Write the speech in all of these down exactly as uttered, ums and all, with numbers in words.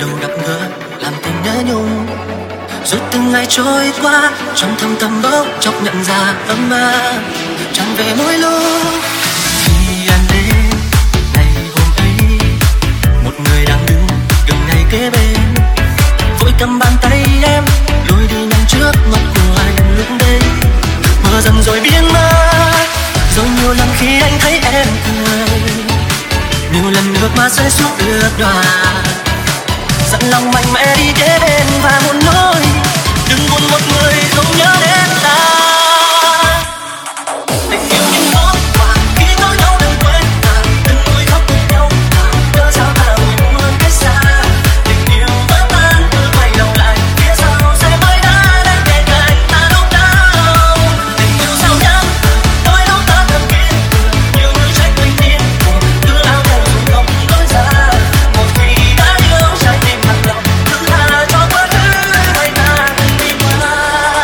đầu gặp gỡ làm tình nhớ nhung. Rồi từng ngày trôi qua trong thâm tâm bỗng chốc nhận ra ấm áp chẳng về mỗi lúc khi anh đến ngày hôm ấy. Một người đang đứng gần ngay kế bên vội cầm bàn tay em lùi đi nhanh trước mắt của anh lúc đấy. Mưa dần rồi biến mất rồi nhiều lần khi anh thấy em cười, nhiều lần nước mắt rơi xuống ướt đòa. Dặn lòng mạnh mẽ đi kế bên và muốn nói đừng buồn một người không nhớ đến ta. Tình yêu những món quà khi có nhau đừng quên ta, đừng vui khóc cùng nhau ta, cớ sao ta vội muốn cách xa. Tình yêu vỡ tan cứ quay đầu lại phía sau sẽ mới đã đến kề cạnh ta lúc nào. Tình yêu sao nhắn đôi lúc ta thầm kiên cường, nhiều người trách mình điên cuồng cứ lao theo dù không lối ra. Một khi đã yêu trái tim thật lòng cứ tha cho quá khứ hay ta từng đi qua.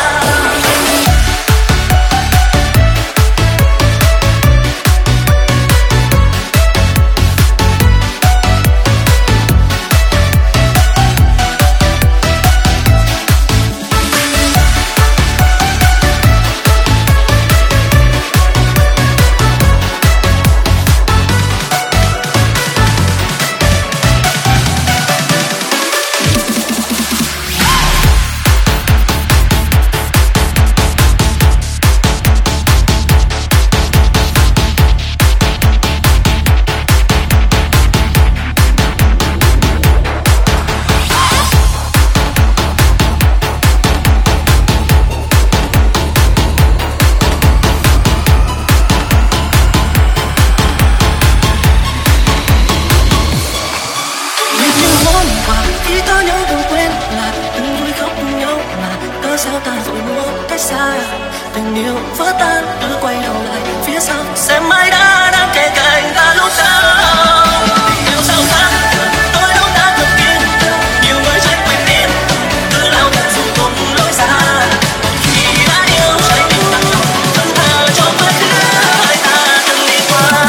Khi có nhau đừng quên là đừng vui khóc cùng nhau là cớ sao ta vội muốn cách xa. Tình yêu vỡ tan cứ quay đầu lại phía sau sẽ mãi đã đang kề cạnh ta lúc sau. Tình yêu sao xa đôi lúc ta thật kiên cường, nhiều người trách mình điên cứ lao theo dù không lối xa. Khi đã yêu trái tim thật lòng vẫn thờ cho quá khứ hai ta từng đi qua.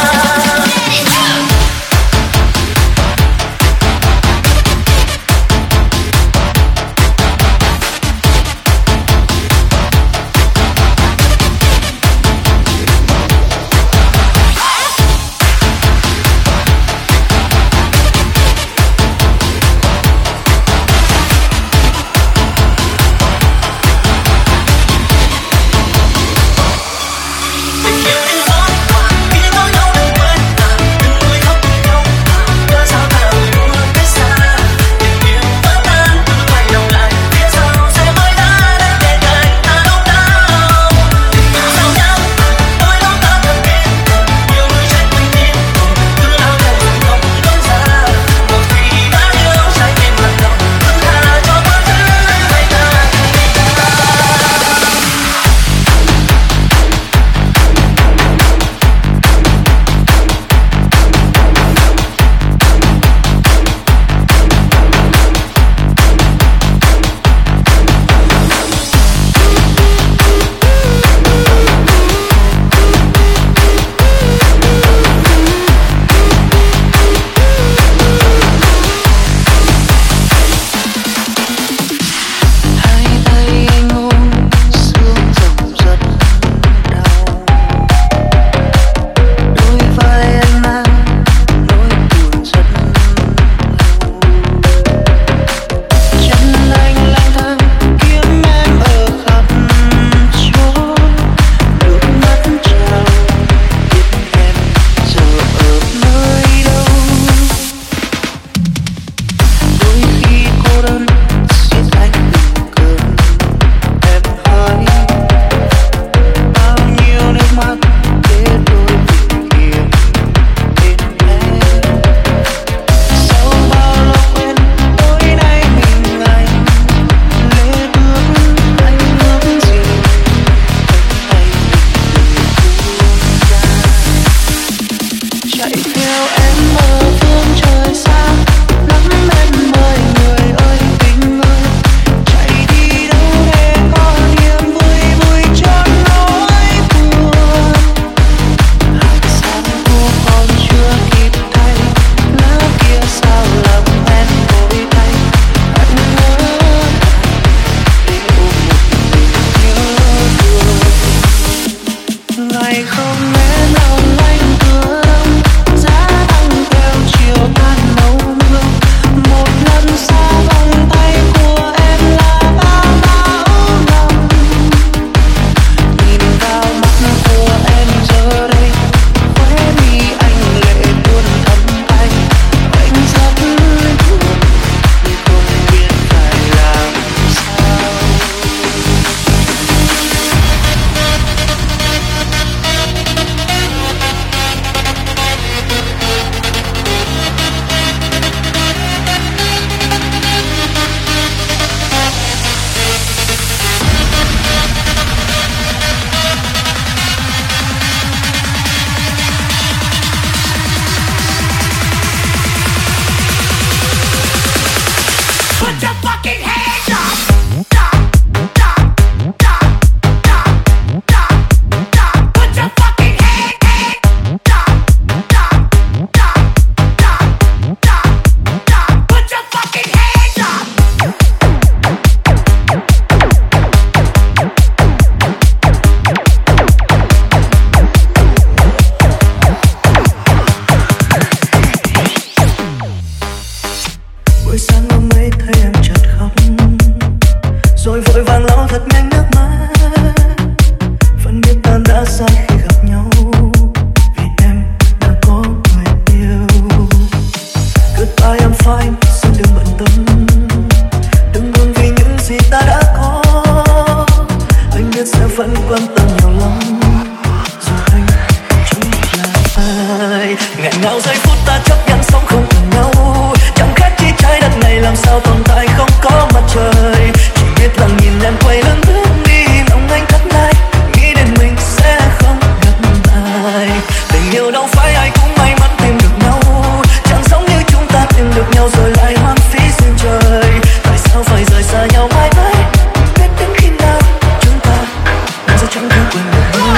buổi sáng ôm mây thấy em chợt khóc, rồi vội vàng lau thật nhanh nước mắt. Vẫn biết ta đã sai khi gặp nhau, vì em đã có người yêu. Goodbye I'm fine, xin đừng bận tâm, đừng buồn vì những gì ta đã có. Anh biết sẽ vẫn quan tâm nhiều lắm, dù anh chẳng là ai. Nghẹn ngào giây phút ta chấp nhận sống không cần nhau, chẳng khác chi trái đất này làm sao tồn tại không có mặt trời. Chỉ biết là nhìn em quay lưng bước đi, lòng anh thất lại, nghĩ đến mình sẽ không gặp lại. Tình yêu đâu phải ai cũng may mắn tìm được nhau, chẳng giống như chúng ta tìm được nhau rồi lại hoang phí duyên trời. Tại sao phải rời xa nhau mãi mãi, biết đến khi nào chúng ta sẽ chẳng thể quên được nhau.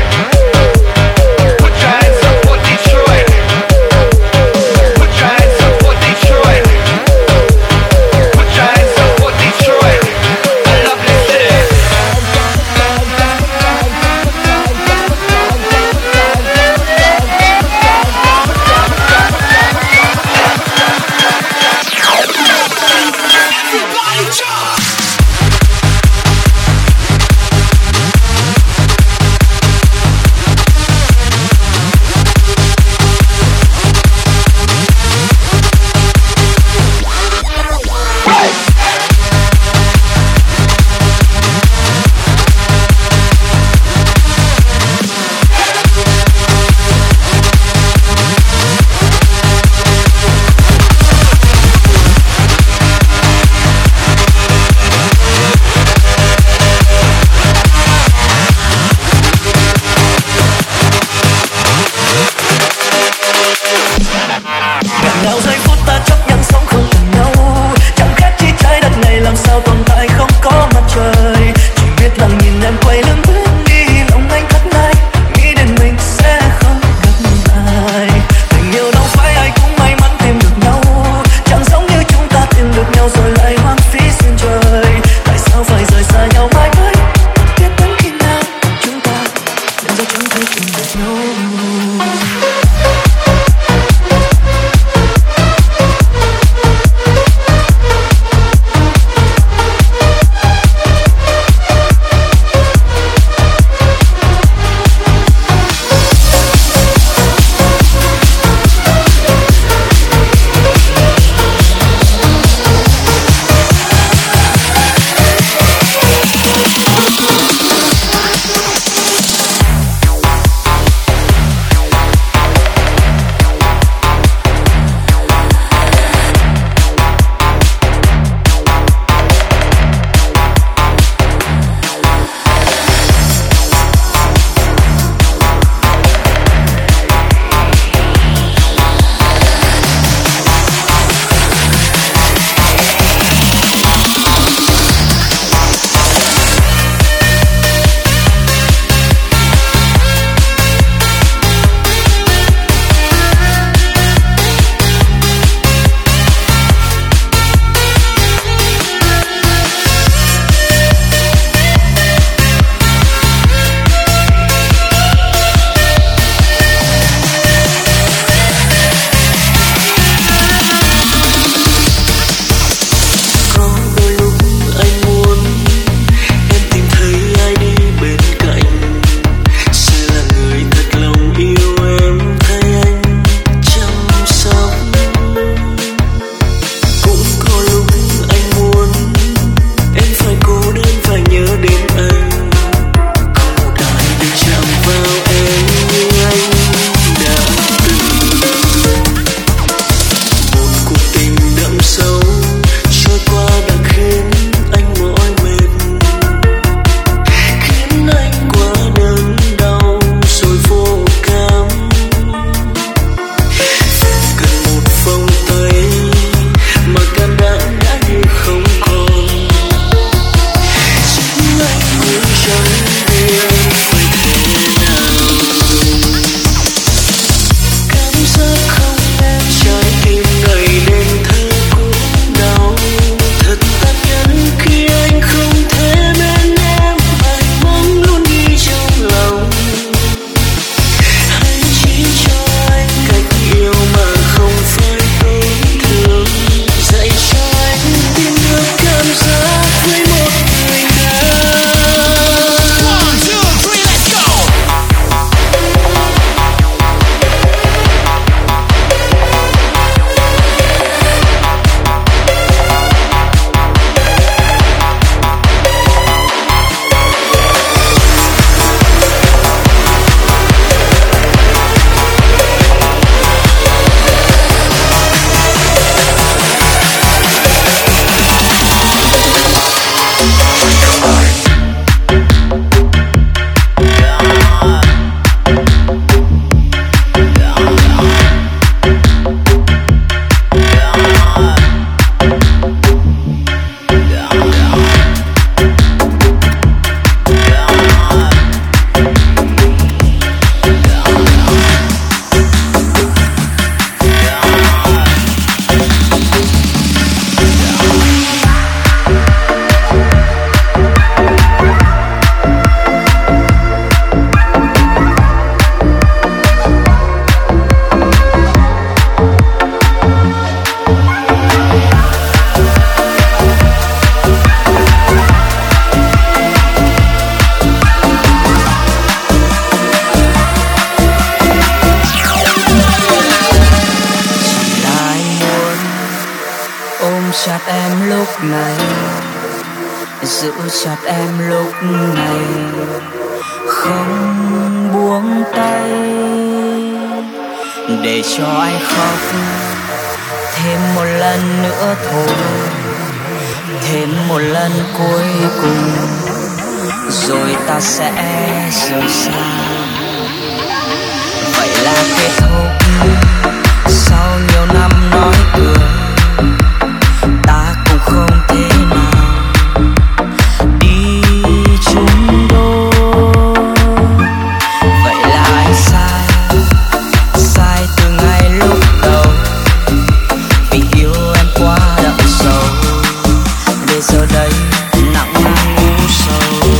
Put your hands up chặt em lúc này, giữ chặt em lúc này, không buông tay để cho anh khóc thêm một lần nữa thôi, thêm một lần cuối cùng rồi ta sẽ rời xa. Vậy là kết thúc sau nhiều năm nói cười, ta cũng không thể nào đi chung đôi. Vậy là anh sai, sai từ ngày lúc đầu, vì yêu em quá đậm sâu, để giờ đây nặng mang u sầu.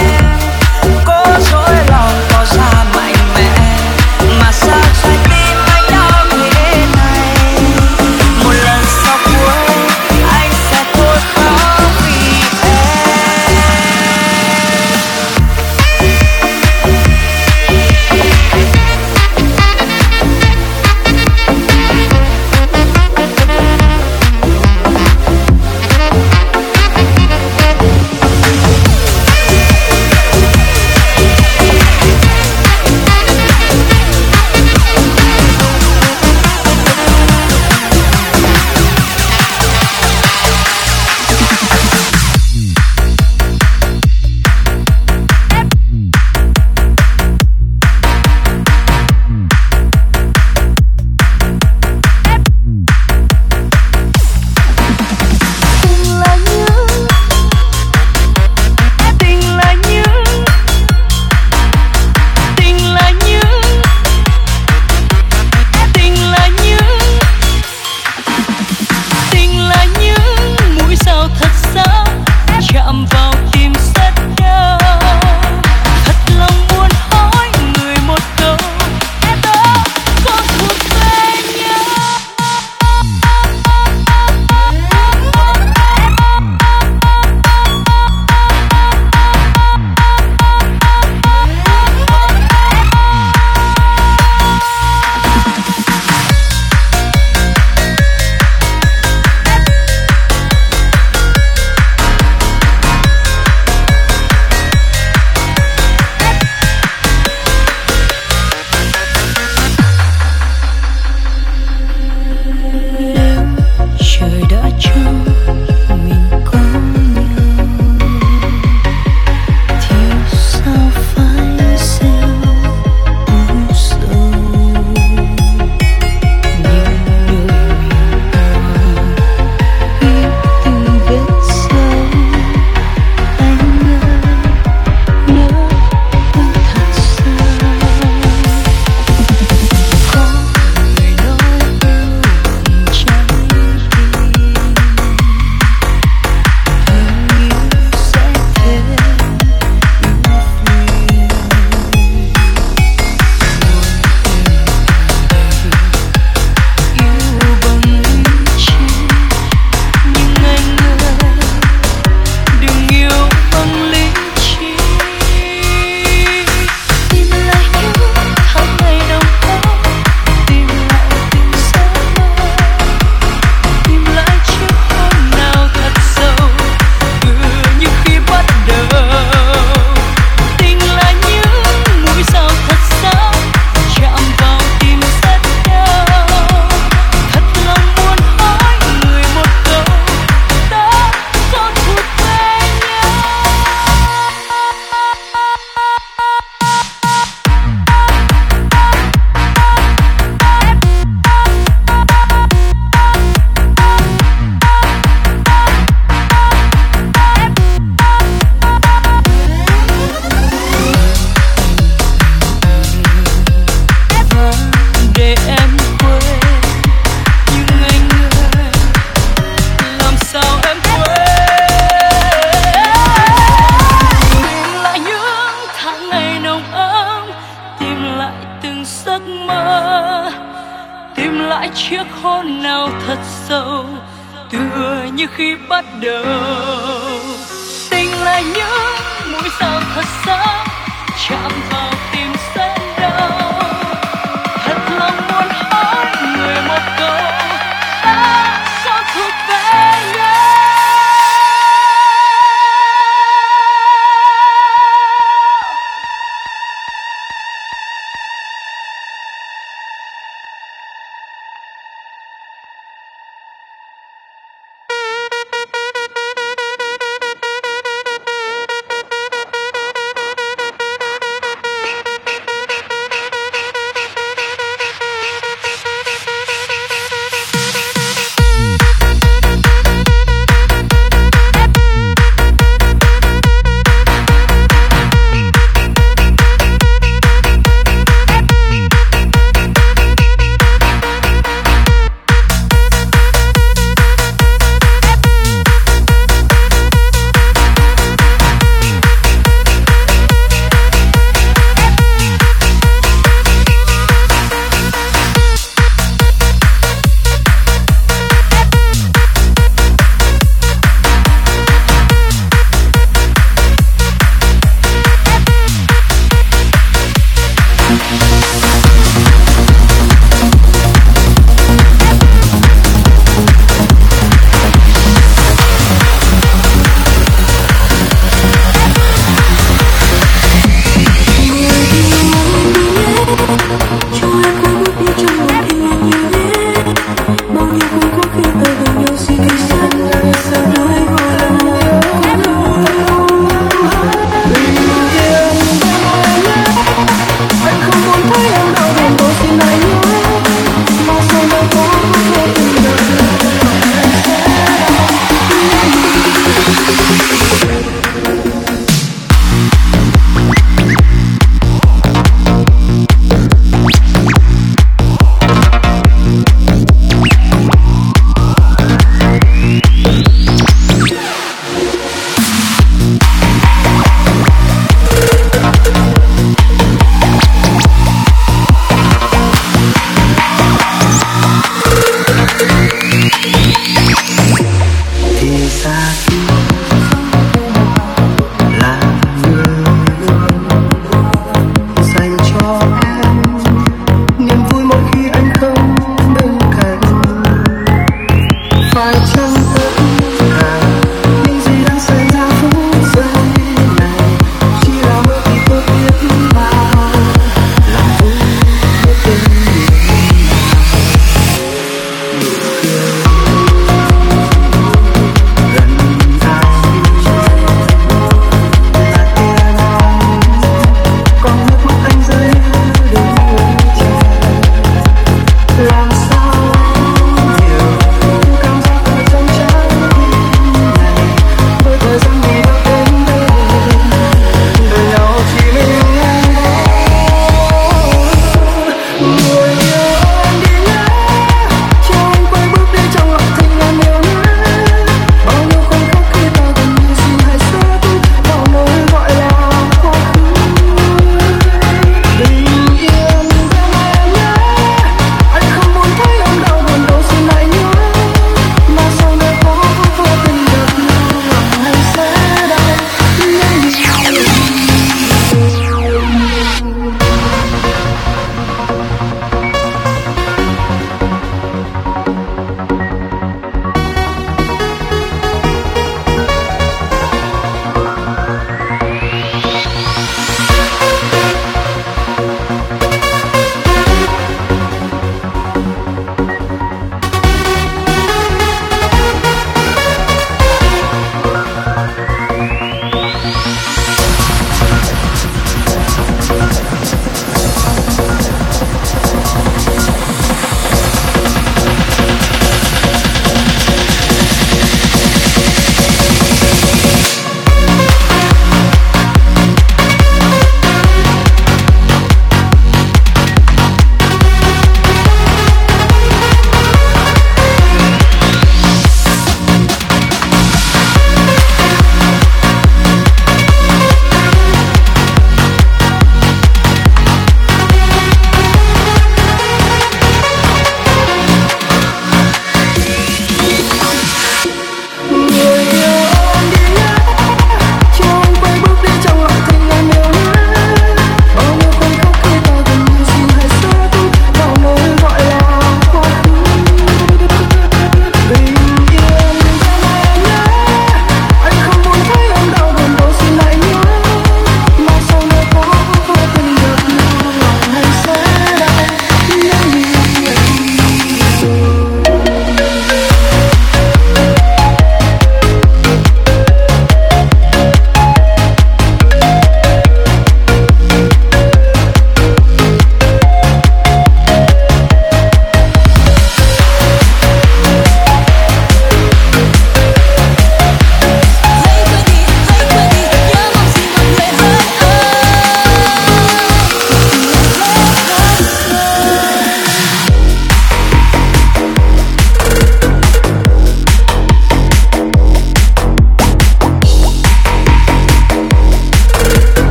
Trái tim sâu, tựa như khi bắt đầu. Tình là những mũi sao thật sáng, chạm vào tim rất đau. Thật lòng muốn hỏi người một câu, ta sao thuộc về nhau.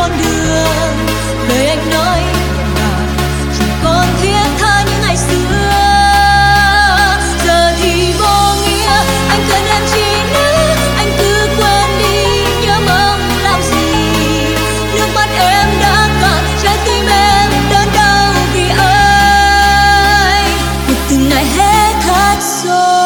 con đường. Lời anh nói là chỉ còn thiết tha như ngày xưa. Giờ thì vô nghĩa, anh cần em chi nữa, anh cứ quên đi, nhớ mong làm gì. Nước mắt em đã cạn, trái tim em đớn đau vì anh. Cuộc tình này hết thật rồi.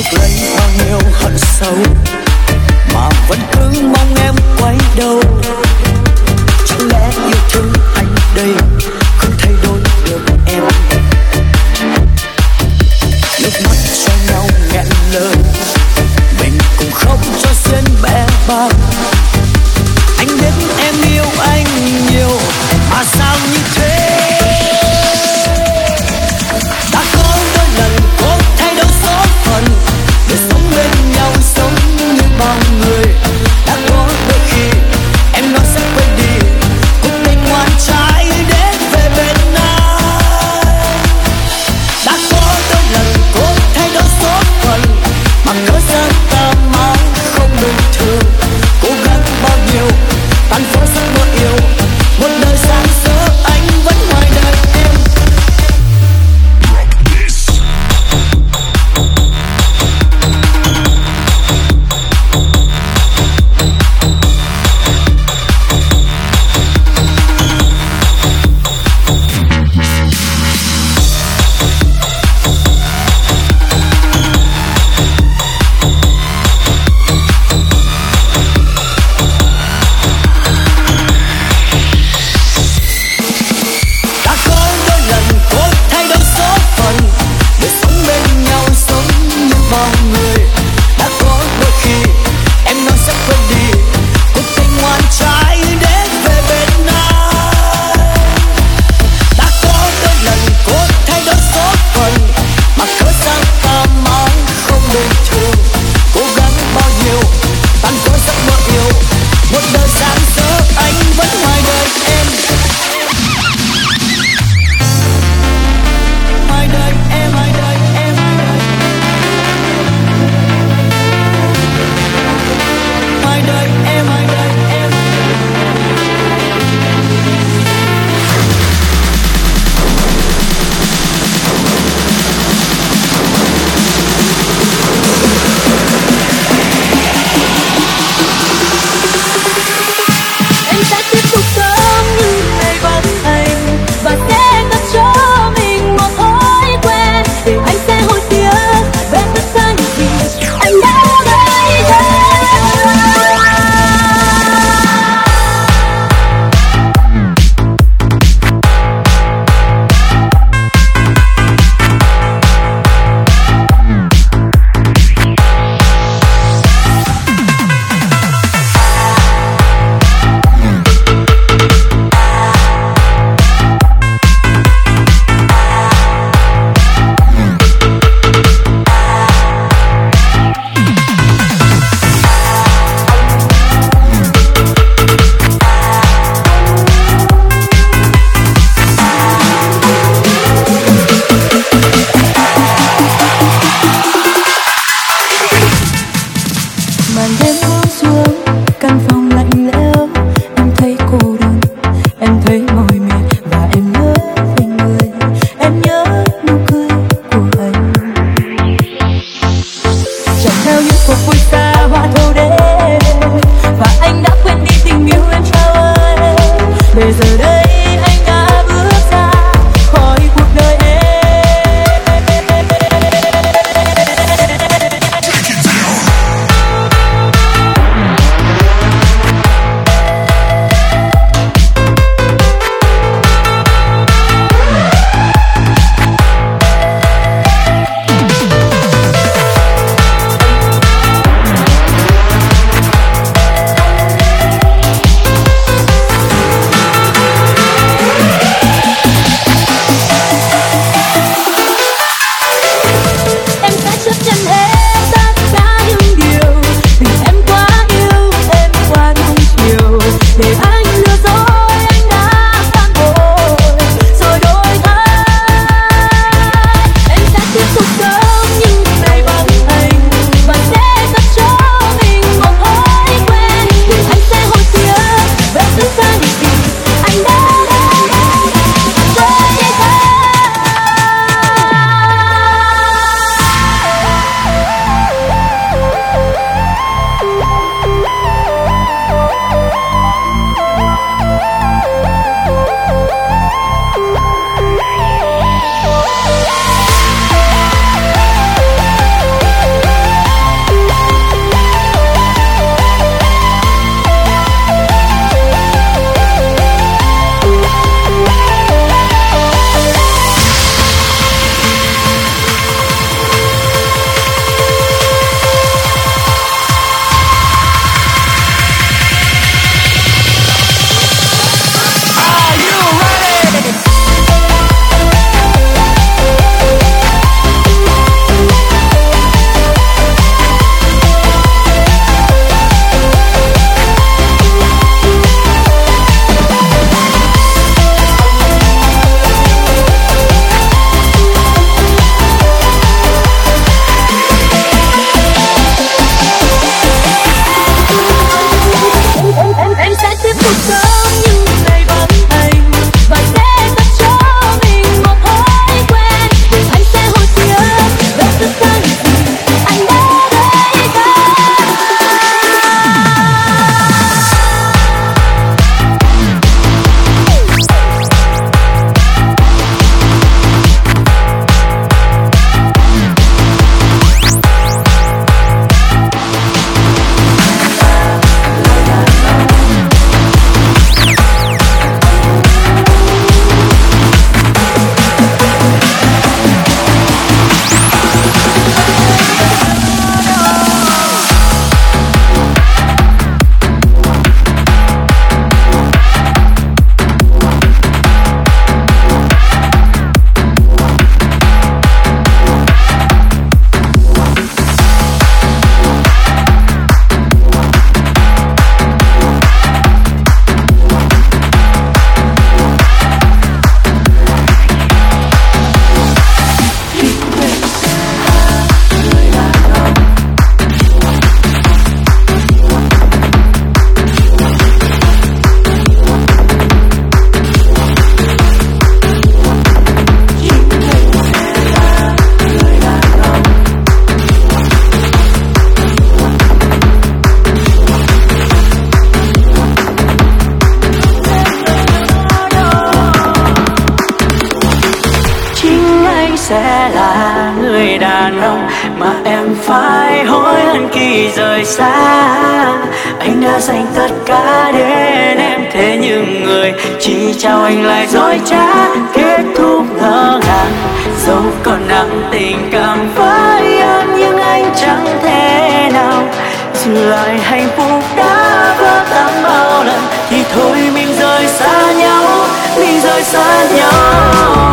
chuộc lấy bao nhiêu hận sâu mà vẫn cứ mong em quay đầu. Chẳng lẽ yêu thương anh đây không thay đổi được em? Nước mắt cho nhau nghẹn lời, mình cùng khóc cho xuyên bẽ bàng. Anh biết em yêu anh nhiều mà sao như thế? Đã có đôi lần cố thay đổi số phận để sống bên nhau, sống như bao người. Đã có đôi khi em nói sẽ quên đi cuộc tình ngoan trái đến về bên anh. Đã có đôi lần cố thay đổi số phận mà cớ sao ta mãi không bình thường. Cố gắng bao nhiêu tan vỡ giấc mơ yêu, một đời sáng sớm anh vẫn ngoài đời em. sẽ là người đàn ông mà em phải hối hận khi rời xa. Anh đã dành tất cả đến em, thế nhưng người chỉ chào anh lại dối trá, kết thúc ngỡ ngàng. Dẫu còn nặng tình cảm với em nhưng anh chẳng thể nào giữ lại hạnh phúc đã vỡ tan bao lần. Thì thôi mình rời xa nhau, mình rời xa nhau.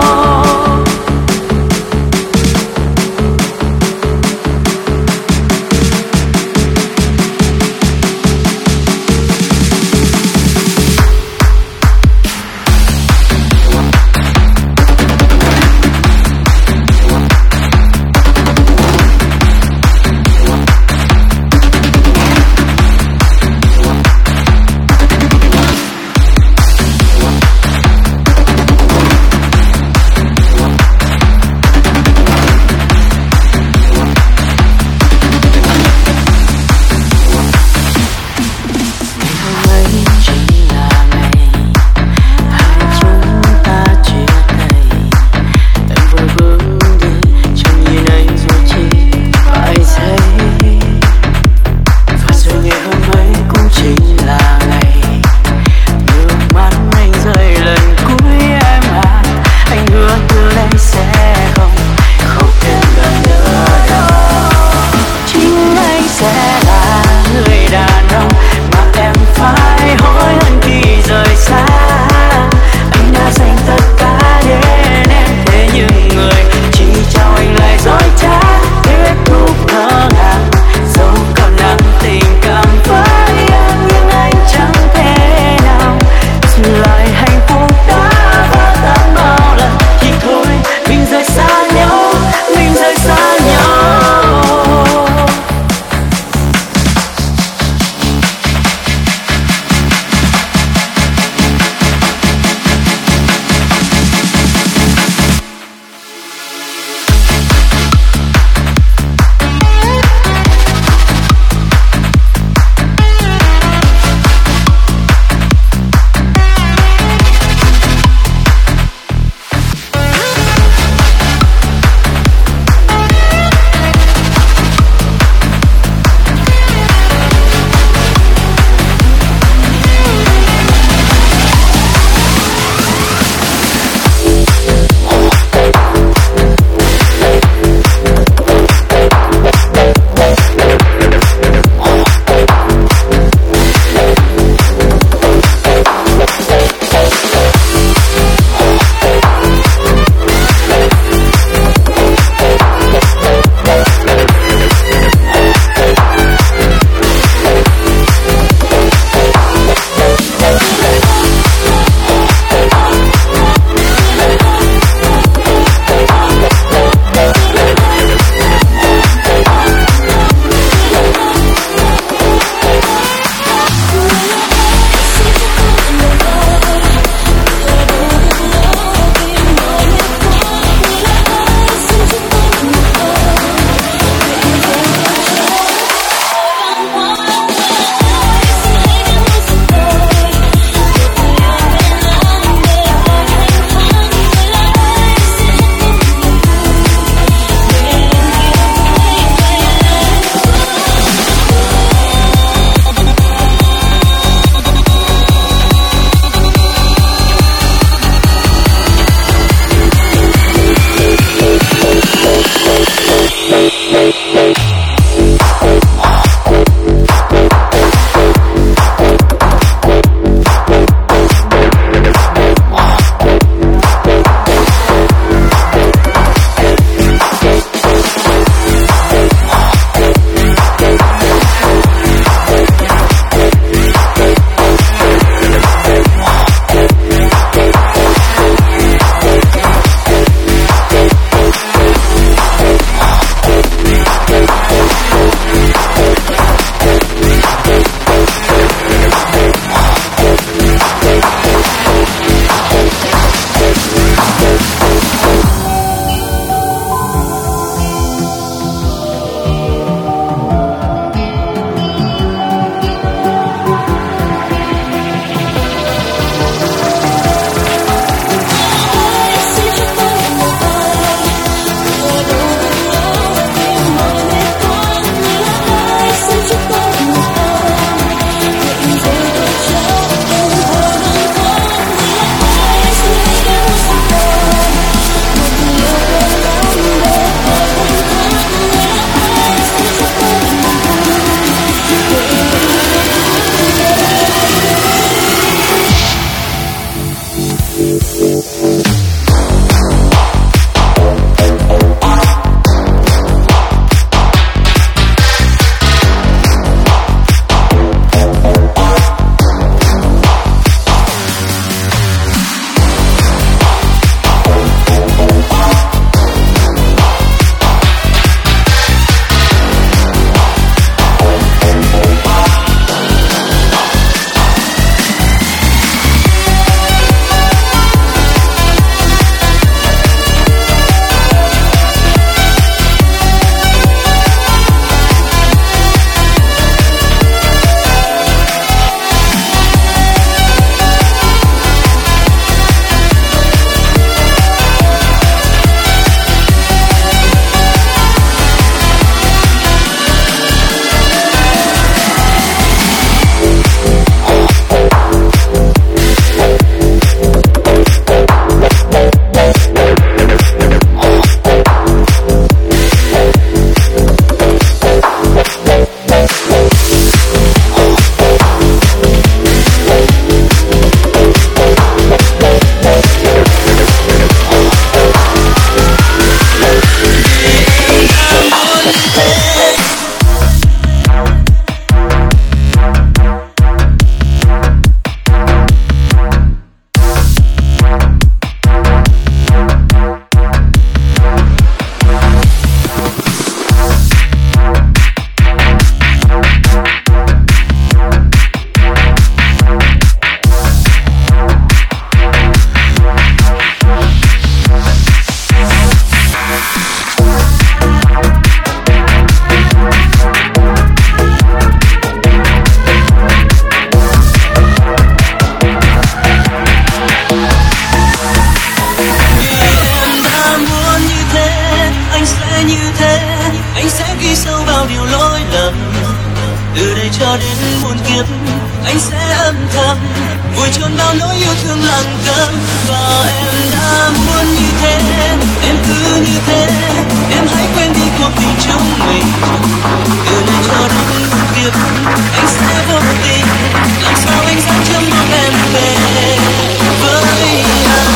từ đây cho đến muôn kiếp anh sẽ âm thầm vùi chôn bao nỗi yêu thương lặng câm. Và em đã muốn như thế, em cứ như thế, em hãy quên đi cuộc tình chúng mình. Từ nay cho đến muôn kiếp anh sẽ vô tình, làm sao anh dám chăm mong em về với anh.